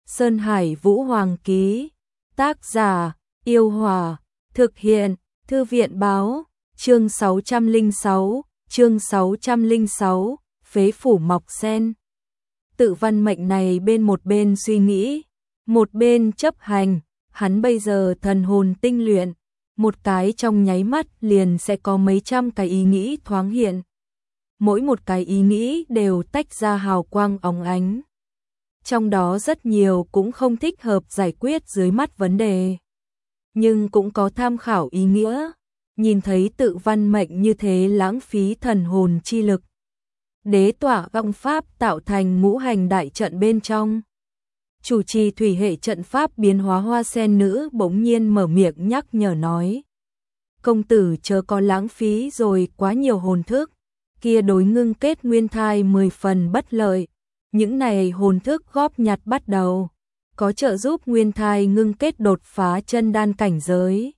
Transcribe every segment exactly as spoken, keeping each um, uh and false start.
Sơn Hải Vũ Hoàng ký. Tác giả, Yêu Hòa. Thực hiện, Thư viện báo. Chương sáu trăm lẻ sáu, chương sáu trăm lẻ sáu, phế phủ mọc sen. Tự văn mệnh này bên một bên suy nghĩ, một bên chấp hành, hắn bây giờ thần hồn tinh luyện, một cái trong nháy mắt liền sẽ có mấy trăm cái ý nghĩ thoáng hiện. Mỗi một cái ý nghĩ đều tách ra hào quang óng ánh. Trong đó rất nhiều cũng không thích hợp giải quyết dưới mắt vấn đề, nhưng cũng có tham khảo ý nghĩa. Nhìn thấy tự văn mệnh như thế lãng phí thần hồn chi lực. Đế tỏa vong pháp tạo thành ngũ hành đại trận bên trong. Chủ trì thủy hệ trận pháp biến hóa hoa sen nữ bỗng nhiên mở miệng nhắc nhở nói. Công tử chớ có lãng phí rồi quá nhiều hồn thức, kia đối ngưng kết nguyên thai mười phần bất lợi. Những này hồn thức góp nhặt bắt đầu, có trợ giúp nguyên thai ngưng kết đột phá chân đan cảnh giới.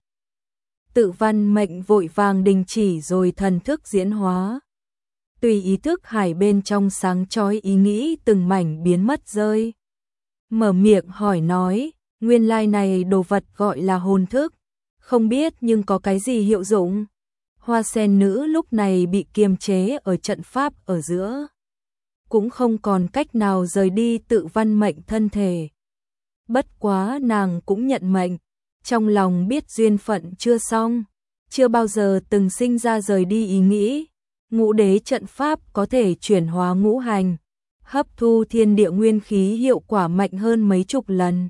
Tự văn mệnh vội vàng đình chỉ rồi thần thức diễn hóa. Tùy ý thức hải bên trong sáng chói ý nghĩ từng mảnh biến mất rơi. Mở miệng hỏi nói, nguyên lai này đồ vật gọi là hồn thức, không biết nhưng có cái gì hiệu dụng. Hoa sen nữ lúc này bị kiềm chế ở trận pháp ở giữa, cũng không còn cách nào rời đi tự văn mệnh thân thể. Bất quá nàng cũng nhận mệnh, trong lòng biết duyên phận chưa xong, chưa bao giờ từng sinh ra rời đi ý nghĩ. Ngũ đế trận pháp có thể chuyển hóa ngũ hành, hấp thu thiên địa nguyên khí hiệu quả mạnh hơn mấy chục lần.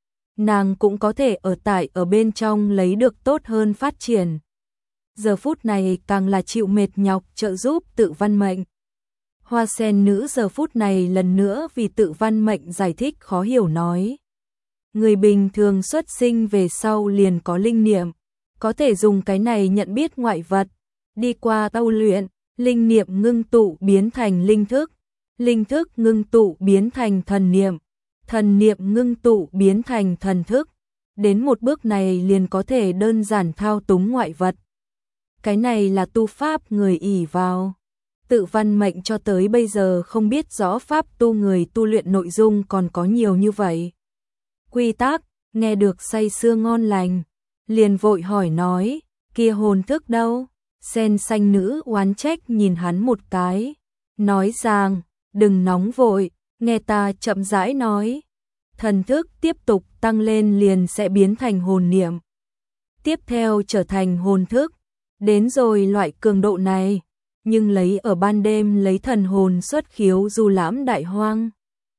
Nàng cũng có thể ở tại ở bên trong lấy được tốt hơn phát triển. Giờ phút này càng là chịu mệt nhọc trợ giúp tự văn mệnh. Hoa sen nữ giờ phút này lần nữa vì tự văn mệnh giải thích khó hiểu nói. Người bình thường xuất sinh về sau liền có linh niệm, có thể dùng cái này nhận biết ngoại vật, đi qua tâu luyện, linh niệm ngưng tụ biến thành linh thức, linh thức ngưng tụ biến thành thần niệm, thần niệm ngưng tụ biến thành thần thức. Đến một bước này liền có thể đơn giản thao túng ngoại vật. Cái này là tu pháp người ỷ vào. Tự văn mệnh cho tới bây giờ không biết rõ pháp tu người tu luyện nội dung còn có nhiều như vậy. Quy tắc, nghe được say sưa ngon lành, liền vội hỏi nói, kia hồn thức đâu? Sen xanh nữ oán trách nhìn hắn một cái, nói rằng, đừng nóng vội, nghe ta chậm rãi nói. Thần thức tiếp tục tăng lên liền sẽ biến thành hồn niệm, tiếp theo trở thành hồn thức. Đến rồi loại cường độ này, nhưng lấy ở ban đêm lấy thần hồn xuất khiếu du lãm đại hoang.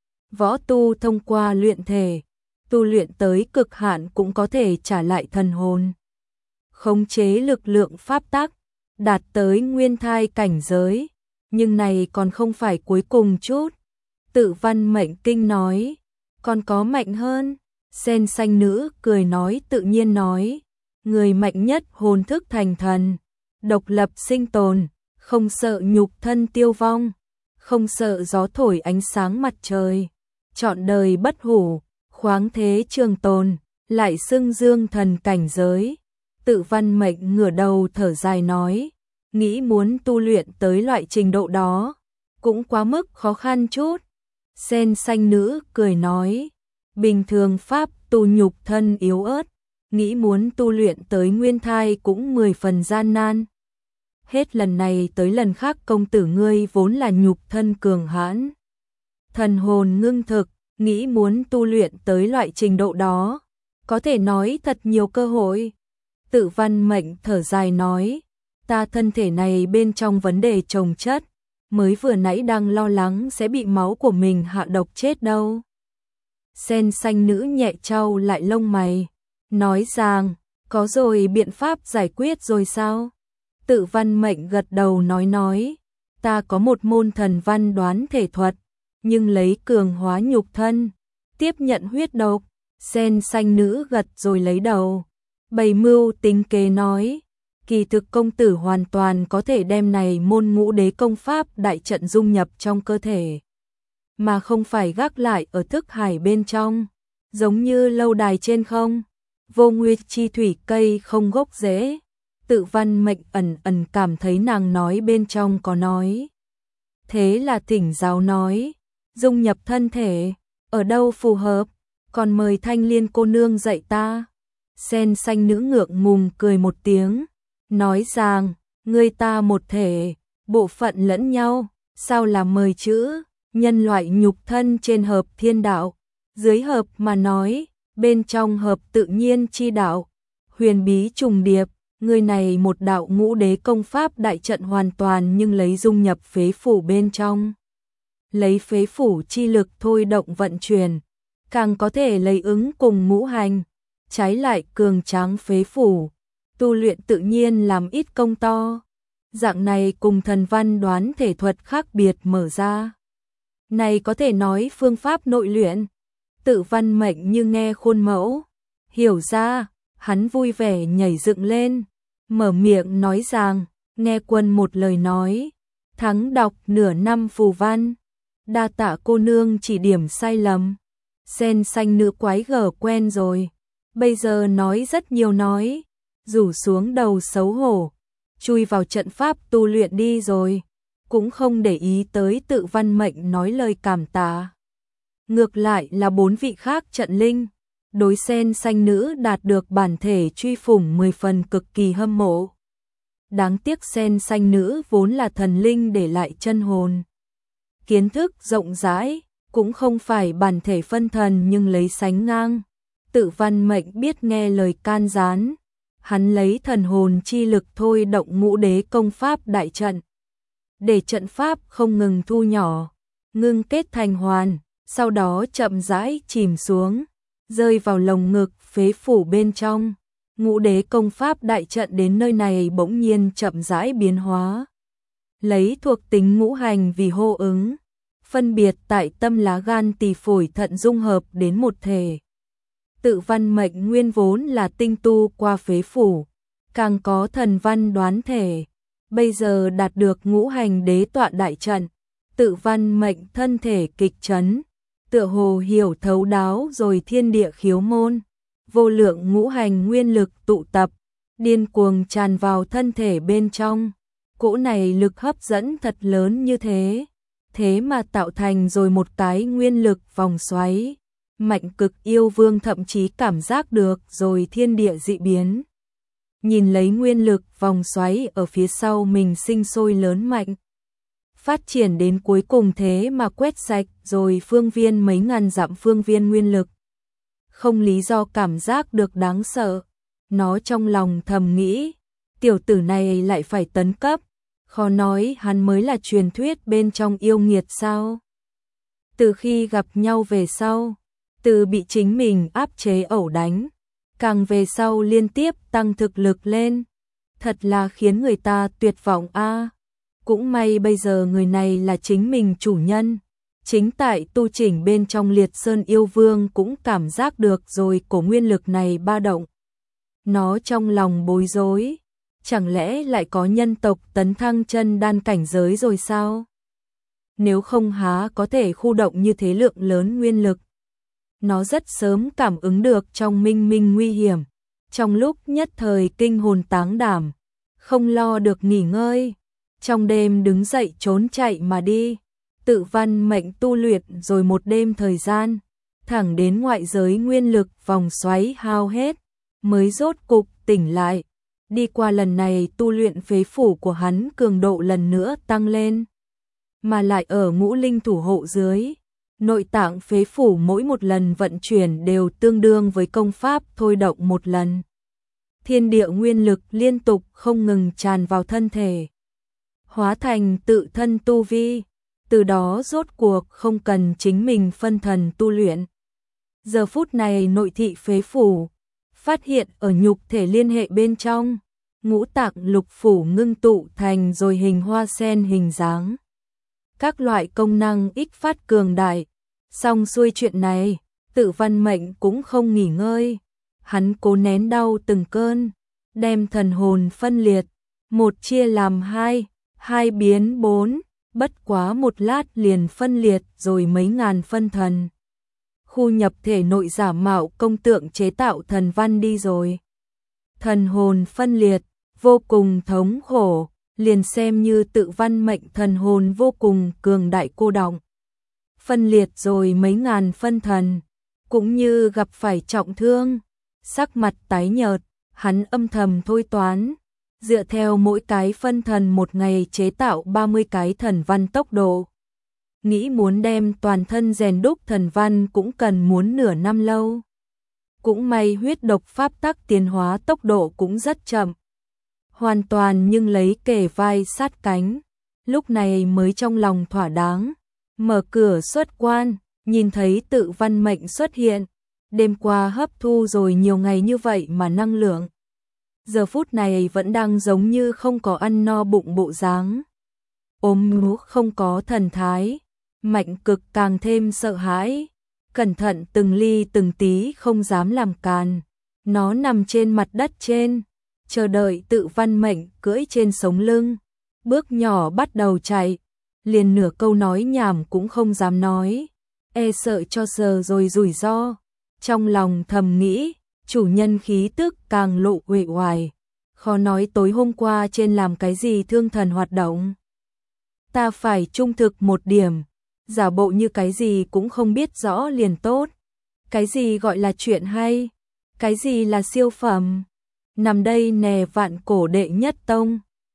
Võ tu thông qua luyện thể, tu luyện tới cực hạn cũng có thể trả lại thần hồn. Khống chế lực lượng pháp tắc, đạt tới nguyên thai cảnh giới, nhưng này còn không phải cuối cùng chút. Tự văn mệnh kinh nói, còn có mạnh hơn. Sen xanh nữ cười nói tự nhiên nói, người mạnh nhất hồn thức thành thần, độc lập sinh tồn, không sợ nhục thân tiêu vong, không sợ gió thổi ánh sáng mặt trời, trọn đời bất hủ, khoáng thế trường tồn, lại xưng dương thần cảnh giới. Tự văn mệnh ngửa đầu thở dài nói, nghĩ muốn tu luyện tới loại trình độ đó, cũng quá mức khó khăn chút. Sen xanh nữ cười nói, bình thường pháp tu nhục thân yếu ớt, nghĩ muốn tu luyện tới nguyên thai cũng mười phần gian nan. Hết lần này tới lần khác công tử ngươi vốn là nhục thân cường hãn, thần hồn ngưng thực, nghĩ muốn tu luyện tới loại trình độ đó, có thể nói thật nhiều cơ hội. Tự văn mệnh thở dài nói, ta thân thể này bên trong vấn đề chồng chất, mới vừa nãy đang lo lắng sẽ bị máu của mình hạ độc chết đâu. Sen xanh nữ nhẹ trao lại lông mày, nói rằng, có rồi biện pháp giải quyết rồi sao? Tự văn mệnh gật đầu nói nói, ta có một môn thần văn đoán thể thuật, nhưng lấy cường hóa nhục thân, tiếp nhận huyết độc. Sen xanh nữ gật rồi lấy đầu, bày mưu tính kế nói, kỳ thực công tử hoàn toàn có thể đem này môn ngũ đế công pháp đại trận dung nhập trong cơ thể, mà không phải gác lại ở thức hải bên trong, giống như lâu đài trên không, vô nguyệt chi thủy cây không gốc rễ. Tự văn mệnh ẩn ẩn cảm thấy nàng nói bên trong có nói. Thế là thỉnh giáo nói, dung nhập thân thể, ở đâu phù hợp? còn mời Thanh Liên cô nương dạy ta. Sen xanh nữ ngượng ngùng cười một tiếng, nói rằng, ngươi ta một thể, bộ phận lẫn nhau, sao là mời chữ, nhân loại nhục thân trên hợp thiên đạo, dưới hợp mà nói, bên trong hợp tự nhiên chi đạo, huyền bí trùng điệp, người này một đạo ngũ đế công pháp đại trận hoàn toàn nhưng lấy dung nhập phế phủ bên trong. Lấy phế phủ chi lực thôi động vận chuyển, càng có thể lấy ứng cùng ngũ hành, trái lại cường tráng phế phủ, tu luyện tự nhiên làm ít công to. Dạng này cùng thần văn đoán thể thuật khác biệt mở ra. Này có thể nói phương pháp nội luyện, Tự Văn Mệnh như nghe khuôn mẫu, hiểu ra, hắn vui vẻ nhảy dựng lên, mở miệng nói rằng, nghe quân một lời nói, thắng đọc nửa năm phù văn, đa tạ cô nương chỉ điểm sai lầm. Sen xanh nữ quái gở quen rồi, bây giờ nói rất nhiều nói, rủ xuống đầu xấu hổ, chui vào trận pháp tu luyện đi rồi, cũng không để ý tới Tự Văn Mệnh nói lời cảm tạ. Ngược lại là bốn vị khác trận linh, đối sen xanh nữ đạt được bản thể truy phủng mười phần cực kỳ hâm mộ. Đáng tiếc sen xanh nữ vốn là thần linh để lại chân hồn. Kiến thức rộng rãi, cũng không phải bản thể phân thần nhưng lấy sánh ngang. Tự Văn Mệnh biết nghe lời can gián, hắn lấy thần hồn chi lực thôi động ngũ đế công pháp đại trận. Để trận pháp không ngừng thu nhỏ, ngưng kết thành hoàn, sau đó chậm rãi chìm xuống, rơi vào lồng ngực phế phủ bên trong. Ngũ đế công pháp đại trận đến nơi này bỗng nhiên chậm rãi biến hóa. Lấy thuộc tính ngũ hành vì hô ứng, phân biệt tại tâm lá gan tỳ phổi thận dung hợp đến một thể. Tự Văn Mệnh nguyên vốn là tinh tu qua phế phủ, càng có thần văn đoán thể, bây giờ đạt được ngũ hành đế tọa đại trận, Tự Văn Mệnh thân thể kịch chấn, tựa hồ hiểu thấu đáo rồi thiên địa khiếu môn, vô lượng ngũ hành nguyên lực tụ tập, điên cuồng tràn vào thân thể bên trong. Cỗ này lực hấp dẫn thật lớn như thế, thế mà tạo thành rồi một cái nguyên lực vòng xoáy. Mạnh Cực Yêu Vương thậm chí cảm giác được rồi thiên địa dị biến. Nhìn lấy nguyên lực vòng xoáy ở phía sau mình sinh sôi lớn mạnh, phát triển đến cuối cùng thế mà quét sạch rồi phương viên mấy ngàn dặm phương viên nguyên lực. Không lý do cảm giác được đáng sợ, nó trong lòng thầm nghĩ, tiểu tử này lại phải tấn cấp, khó nói hắn mới là truyền thuyết bên trong yêu nghiệt sao. Từ khi gặp nhau về sau, từ bị chính mình áp chế ẩu đánh, càng về sau liên tiếp tăng thực lực lên, thật là khiến người ta tuyệt vọng a. Cũng may bây giờ người này là chính mình chủ nhân, chính tại tu chỉnh bên trong Liệt Sơn Yêu Vương cũng cảm giác được rồi cổ nguyên lực này ba động. Nó trong lòng bối rối, chẳng lẽ lại có nhân tộc tấn thăng chân đan cảnh giới rồi sao? Nếu không há có thể khu động như thế lượng lớn nguyên lực. Nó rất sớm cảm ứng được trong minh minh nguy hiểm, trong lúc nhất thời kinh hồn táng đảm, không lo được nghỉ ngơi, trong đêm đứng dậy trốn chạy mà đi. Tự Văn Mệnh tu luyện rồi một đêm thời gian, thẳng đến ngoại giới nguyên lực vòng xoáy hao hết, mới rốt cục tỉnh lại. Đi qua lần này tu luyện phế phủ của hắn cường độ lần nữa tăng lên, mà lại ở ngũ linh thủ hộ dưới. Nội tạng phế phủ mỗi một lần vận chuyển đều tương đương với công pháp thôi động một lần. Thiên địa nguyên lực liên tục không ngừng tràn vào thân thể, hóa thành tự thân tu vi, từ đó rốt cuộc không cần chính mình phân thần tu luyện. Giờ phút này nội thị phế phủ, phát hiện ở nhục thể liên hệ bên trong, ngũ tạng lục phủ ngưng tụ thành rồi hình hoa sen hình dáng. Các loại công năng ích phát cường đại. Xong xuôi chuyện này, Tự Văn Mệnh cũng không nghỉ ngơi, hắn cố nén đau từng cơn, đem thần hồn phân liệt, một chia làm hai, hai biến bốn, bất quá một lát liền phân liệt rồi mấy ngàn phân thần. Khu nhập thể nội giả mạo công tượng chế tạo thần văn đi rồi. Thần hồn phân liệt, vô cùng thống khổ, liền xem như Tự Văn Mệnh thần hồn vô cùng cường đại cô đọng. Phân liệt rồi mấy ngàn phân thần, cũng như gặp phải trọng thương, sắc mặt tái nhợt, hắn âm thầm thôi toán, dựa theo mỗi cái phân thần một ngày chế tạo ba mươi cái thần văn tốc độ. Nghĩ muốn đem toàn thân rèn đúc thần văn cũng cần muốn nửa năm lâu. Cũng may huyết độc pháp tắc tiến hóa tốc độ cũng rất chậm. Hoàn toàn nhưng lấy kề vai sát cánh, lúc này mới trong lòng thỏa đáng. Mở cửa xuất quan, nhìn thấy tự văn mệnh xuất hiện. Đêm qua hấp thu rồi nhiều ngày như vậy mà năng lượng. Giờ phút này vẫn đang giống như không có ăn no bụng bộ dáng. Ôm ngủ không có thần thái. Mạnh cực càng thêm sợ hãi. Cẩn thận từng ly từng tí không dám làm càn. Nó nằm trên mặt đất trên. Chờ đợi tự văn mệnh cưỡi trên sống lưng. Bước nhỏ bắt đầu chạy. Liền nửa câu nói nhảm cũng không dám nói. E sợ cho sờ rồi rủi ro. Trong lòng thầm nghĩ, chủ nhân khí tức càng lộ uể oải. Khó nói tối hôm qua trên làm cái gì thương thần hoạt động. Ta phải trung thực một điểm, giả bộ như cái gì cũng không biết rõ liền tốt. Cái gì gọi là chuyện hay, cái gì là siêu phẩm. Nằm đây nè vạn cổ đệ nhất tông.